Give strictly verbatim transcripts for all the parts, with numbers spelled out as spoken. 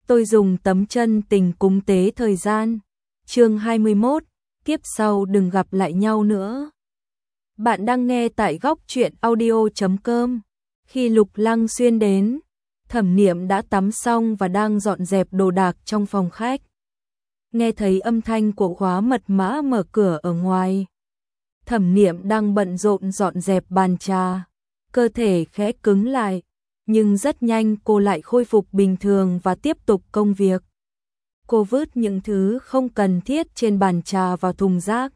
tôi dùng tấm chân tình cúng tế thời gian. Chương hai mươi mốt, kiếp sau đừng gặp lại nhau nữa. Bạn đang nghe tại góc truyện audio chấm com. Khi Lục Lăng Xuyên đến, Thẩm Niệm đã tắm xong và đang dọn dẹp đồ đạc trong phòng khách. Nghe thấy âm thanh của khóa mật mã mở cửa ở ngoài. Thẩm Niệm đang bận rộn dọn dẹp bàn trà, cơ thể khẽ cứng lại, nhưng rất nhanh cô lại khôi phục bình thường và tiếp tục công việc. Cô vứt những thứ không cần thiết trên bàn trà vào thùng rác,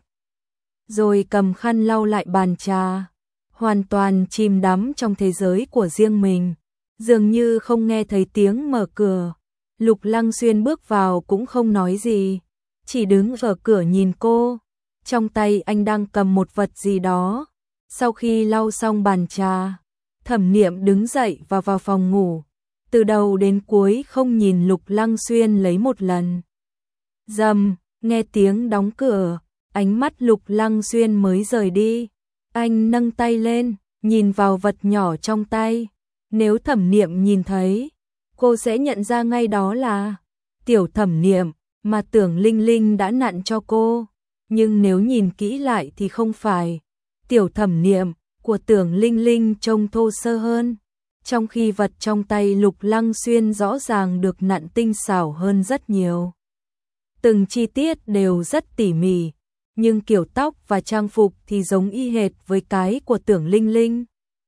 rồi cầm khăn lau lại bàn trà, hoàn toàn chìm đắm trong thế giới của riêng mình, dường như không nghe thấy tiếng mở cửa. Lục Lăng Xuyên bước vào cũng không nói gì, chỉ đứng ở cửa nhìn cô, trong tay anh đang cầm một vật gì đó. Sau khi lau xong bàn trà, Thẩm Niệm đứng dậy và vào phòng ngủ, từ đầu đến cuối không nhìn Lục Lăng Xuyên lấy một lần. Rầm, nghe tiếng đóng cửa, ánh mắt Lục Lăng Xuyên mới rời đi. Anh nâng tay lên, nhìn vào vật nhỏ trong tay. Nếu Thẩm Niệm nhìn thấy, cô sẽ nhận ra ngay đó là tiểu Thẩm Niệm mà Tưởng Linh Linh đã nặn cho cô. Nhưng nếu nhìn kỹ lại thì không phải. Tiểu Thẩm Niệm của Tưởng Linh Linh trông thô sơ hơn, trong khi vật trong tay Lục Lăng Xuyên rõ ràng được nặn tinh xảo hơn rất nhiều. Từng chi tiết đều rất tỉ mỉ, nhưng kiểu tóc và trang phục thì giống y hệt với cái của Tưởng Linh Linh.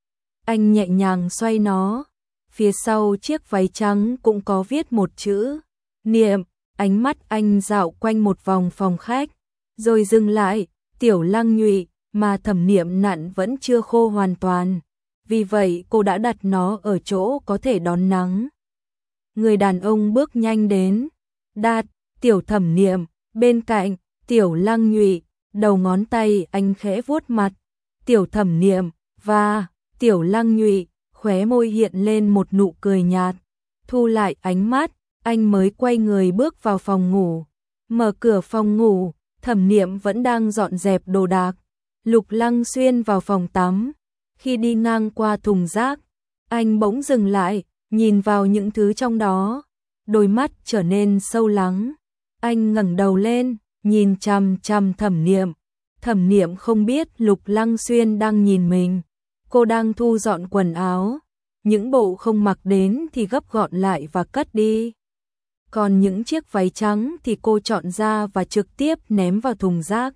Anh nhẹ nhàng xoay nó, phía sau chiếc váy trắng cũng có viết một chữ Niệm. Ánh mắt anh dạo quanh một vòng phòng khách, rồi dừng lại. Tiểu Lăng Nhụy mà Thẩm Niệm nặn vẫn chưa khô hoàn toàn, vì vậy cô đã đặt nó ở chỗ có thể đón nắng. Người đàn ông bước nhanh đến, đạt tiểu Thẩm Niệm bên cạnh Tiểu Lăng Nhụy, đầu ngón tay anh khẽ vuốt mặt Tiểu Thẩm Niệm và Tiểu Lăng Nhụy, khóe môi hiện lên một nụ cười nhạt. Thu lại ánh mắt, anh mới quay người bước vào phòng ngủ. Mở cửa phòng ngủ, Thẩm Niệm vẫn đang dọn dẹp đồ đạc. Lục Lăng Xuyên vào phòng tắm, khi đi ngang qua thùng rác, anh bỗng dừng lại, nhìn vào những thứ trong đó, đôi mắt trở nên sâu lắng. Anh ngẩng đầu lên, nhìn chằm chằm Thẩm Niệm. Thẩm Niệm không biết Lục Lăng Xuyên đang nhìn mình. Cô đang thu dọn quần áo, những bộ không mặc đến thì gấp gọn lại và cất đi. Còn những chiếc váy trắng thì cô chọn ra và trực tiếp ném vào thùng rác.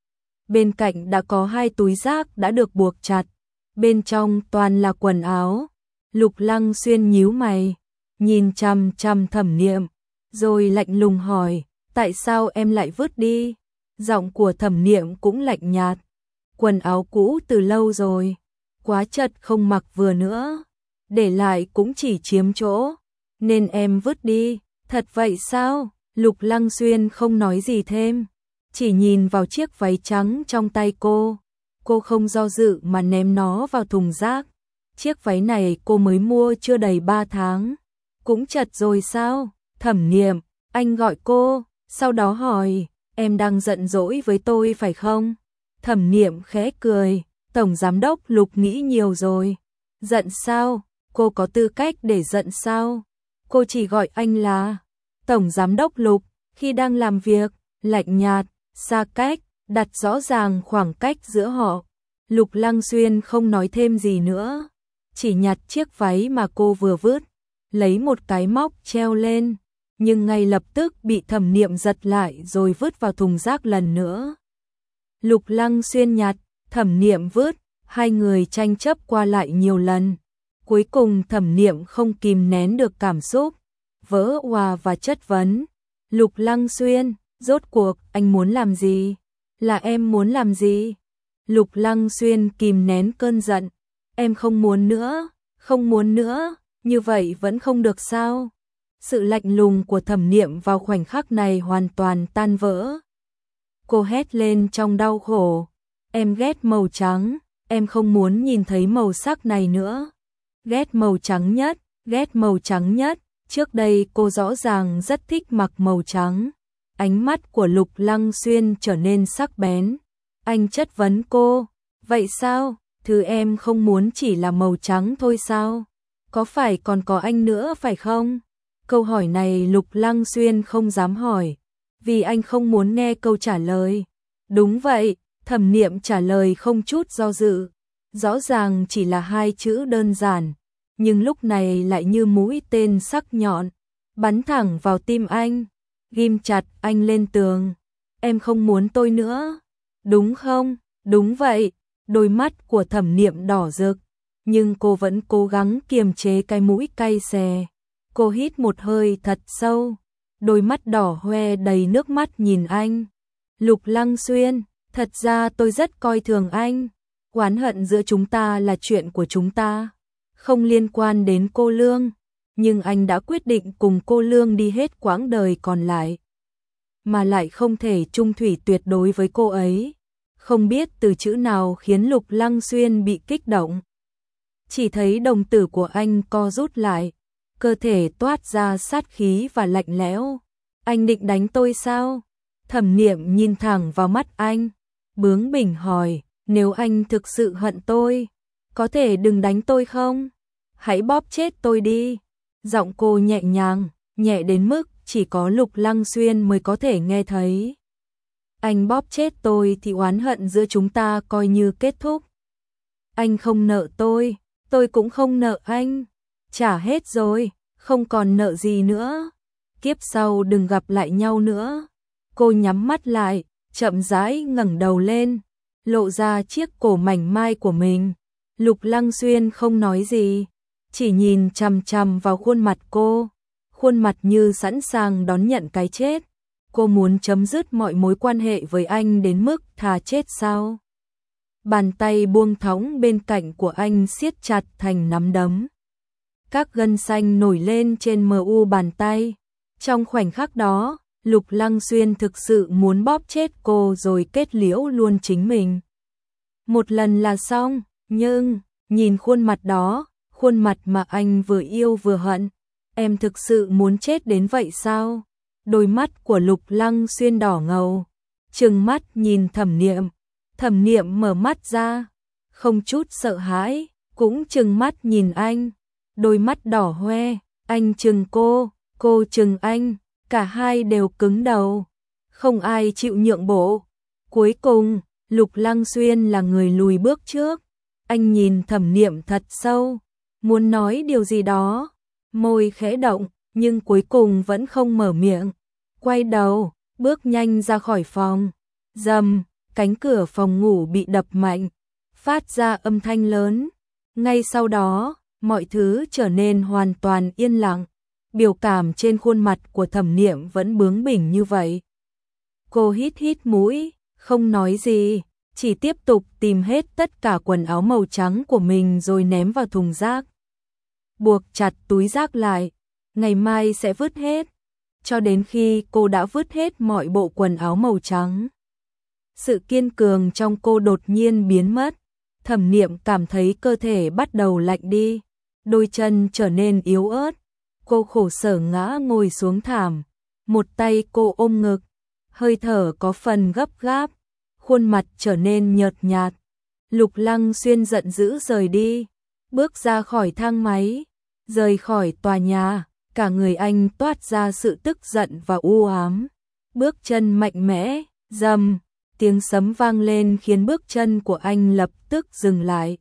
Bên cạnh đã có hai túi rác đã được buộc chặt, bên trong toàn là quần áo. Lục Lăng Xuyên nhíu mày, nhìn chằm chằm Thẩm Niệm, rồi lạnh lùng hỏi, tại sao em lại vứt đi? Giọng của Thẩm Niệm cũng lạnh nhạt, quần áo cũ từ lâu rồi, quá chật không mặc vừa nữa, để lại cũng chỉ chiếm chỗ, nên em vứt đi. Thật vậy sao? Lục Lăng Xuyên không nói gì thêm, chỉ nhìn vào chiếc váy trắng trong tay cô. Cô không do dự mà ném nó vào thùng rác. Chiếc váy này cô mới mua chưa đầy ba tháng. Cũng chật rồi sao? Thẩm Niệm, anh gọi cô, sau đó hỏi, em đang giận dỗi với tôi phải không? Thẩm Niệm khẽ cười, Tổng Giám đốc Lục nghĩ nhiều rồi. Giận sao? Cô có tư cách để giận sao? Cô chỉ gọi anh là Tổng Giám đốc Lục, khi đang làm việc, lạnh nhạt, xa cách, đặt rõ ràng khoảng cách giữa họ. Lục Lăng Xuyên không nói thêm gì nữa, chỉ nhặt chiếc váy mà cô vừa vứt, lấy một cái móc treo lên, nhưng ngay lập tức bị Thẩm Niệm giật lại rồi vứt vào thùng rác lần nữa. Lục Lăng Xuyên nhặt, Thẩm Niệm vứt, hai người tranh chấp qua lại nhiều lần. Cuối cùng Thẩm Niệm không kìm nén được cảm xúc, vỡ òa và chất vấn. Lục Lăng Xuyên, rốt cuộc anh muốn làm gì? Là em muốn làm gì? Lục Lăng Xuyên kìm nén cơn giận. Em không muốn nữa, không muốn nữa, như vậy vẫn không được sao? Sự lạnh lùng của Thẩm Niệm vào khoảnh khắc này hoàn toàn tan vỡ. Cô hét lên trong đau khổ. Em ghét màu trắng, em không muốn nhìn thấy màu sắc này nữa. Ghét màu trắng nhất, ghét màu trắng nhất. Trước đây cô rõ ràng rất thích mặc màu trắng. Ánh mắt của Lục Lăng Xuyên trở nên sắc bén. Anh chất vấn cô, vậy sao, thứ em không muốn chỉ là màu trắng thôi sao? Có phải còn có anh nữa phải không? Câu hỏi này Lục Lăng Xuyên không dám hỏi, vì anh không muốn nghe câu trả lời. Đúng vậy, Thẩm Niệm trả lời không chút do dự. Rõ ràng chỉ là hai chữ đơn giản, nhưng lúc này lại như mũi tên sắc nhọn, bắn thẳng vào tim anh, ghim chặt anh lên tường. Em không muốn tôi nữa, đúng không? Đúng vậy, đôi mắt của Thẩm Niệm đỏ rực, nhưng cô vẫn cố gắng kiềm chế cái mũi cay xè. Cô hít một hơi thật sâu, đôi mắt đỏ hoe đầy nước mắt nhìn anh. Lục Lăng Xuyên, thật ra tôi rất coi thường anh. Oán hận giữa chúng ta là chuyện của chúng ta, không liên quan đến cô Lương. Nhưng anh đã quyết định cùng cô Lương đi hết quãng đời còn lại, mà lại không thể chung thủy tuyệt đối với cô ấy. Không biết từ chữ nào khiến Lục Lăng Xuyên bị kích động. Chỉ thấy đồng tử của anh co rút lại, cơ thể toát ra sát khí và lạnh lẽo. Anh định đánh tôi sao? Thẩm Niệm nhìn thẳng vào mắt anh, bướng bỉnh hỏi, nếu anh thực sự hận tôi, có thể đừng đánh tôi không? Hãy bóp chết tôi đi. Giọng cô nhẹ nhàng, nhẹ đến mức chỉ có Lục Lăng Xuyên mới có thể nghe thấy. Anh bóp chết tôi thì oán hận giữa chúng ta coi như kết thúc. Anh không nợ tôi, tôi cũng không nợ anh. Trả hết rồi, không còn nợ gì nữa. Kiếp sau đừng gặp lại nhau nữa. Cô nhắm mắt lại, chậm rãi ngẩng đầu lên, lộ ra chiếc cổ mảnh mai của mình. Lục Lăng Xuyên không nói gì, chỉ nhìn chằm chằm vào khuôn mặt cô, khuôn mặt như sẵn sàng đón nhận cái chết. Cô muốn chấm dứt mọi mối quan hệ với anh đến mức thà chết sao? Bàn tay buông thõng bên cạnh của anh siết chặt thành nắm đấm. Các gân xanh nổi lên trên mờ u bàn tay. Trong khoảnh khắc đó, Lục Lăng Xuyên thực sự muốn bóp chết cô rồi kết liễu luôn chính mình. Một lần là xong, nhưng nhìn khuôn mặt đó, khuôn mặt mà anh vừa yêu vừa hận, em thực sự muốn chết đến vậy sao? Đôi mắt của Lục Lăng Xuyên đỏ ngầu, trừng mắt nhìn Thẩm Niệm. Thẩm Niệm mở mắt ra, không chút sợ hãi, cũng trừng mắt nhìn anh. Đôi mắt đỏ hoe, anh trừng cô, cô trừng anh, cả hai đều cứng đầu, không ai chịu nhượng bộ. Cuối cùng, Lục Lăng Xuyên là người lùi bước trước. Anh nhìn Thẩm Niệm thật sâu, muốn nói điều gì đó, môi khẽ động, nhưng cuối cùng vẫn không mở miệng. Quay đầu, bước nhanh ra khỏi phòng. Rầm, cánh cửa phòng ngủ bị đập mạnh, phát ra âm thanh lớn. Ngay sau đó, mọi thứ trở nên hoàn toàn yên lặng. Biểu cảm trên khuôn mặt của Thẩm Niệm vẫn bướng bỉnh như vậy. Cô hít hít mũi, không nói gì, chỉ tiếp tục tìm hết tất cả quần áo màu trắng của mình rồi ném vào thùng rác. Buộc chặt túi rác lại, ngày mai sẽ vứt hết. Cho đến khi cô đã vứt hết mọi bộ quần áo màu trắng, sự kiên cường trong cô đột nhiên biến mất. Thẩm Niệm cảm thấy cơ thể bắt đầu lạnh đi, đôi chân trở nên yếu ớt. Cô khổ sở ngã ngồi xuống thảm, một tay cô ôm ngực, hơi thở có phần gấp gáp, khuôn mặt trở nên nhợt nhạt. Lục Lăng Xuyên giận dữ rời đi, bước ra khỏi thang máy, rời khỏi tòa nhà, cả người anh toát ra sự tức giận và u ám. Bước chân mạnh mẽ, rầm, tiếng sấm vang lên khiến bước chân của anh lập tức dừng lại.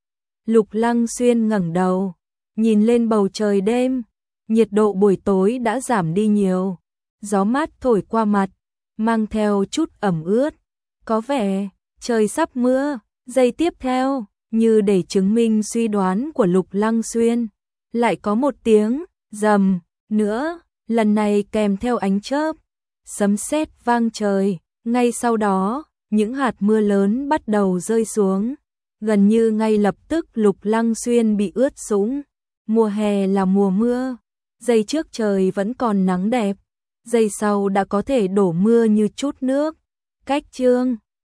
Lục Lăng Xuyên ngẩng đầu, nhìn lên bầu trời đêm. Nhiệt độ buổi tối đã giảm đi nhiều, gió mát thổi qua mặt, mang theo chút ẩm ướt. Có vẻ trời sắp mưa. Giây tiếp theo, như để chứng minh suy đoán của Lục Lăng Xuyên, lại có một tiếng rầm nữa, lần này kèm theo ánh chớp, sấm sét vang trời. Ngay sau đó, những hạt mưa lớn bắt đầu rơi xuống. Gần như ngay lập tức Lục Lăng Xuyên bị ướt sũng. Mùa hè là mùa mưa. Giây trước trời vẫn còn nắng đẹp, giây sau đã có thể đổ mưa như chút nước. Cách chương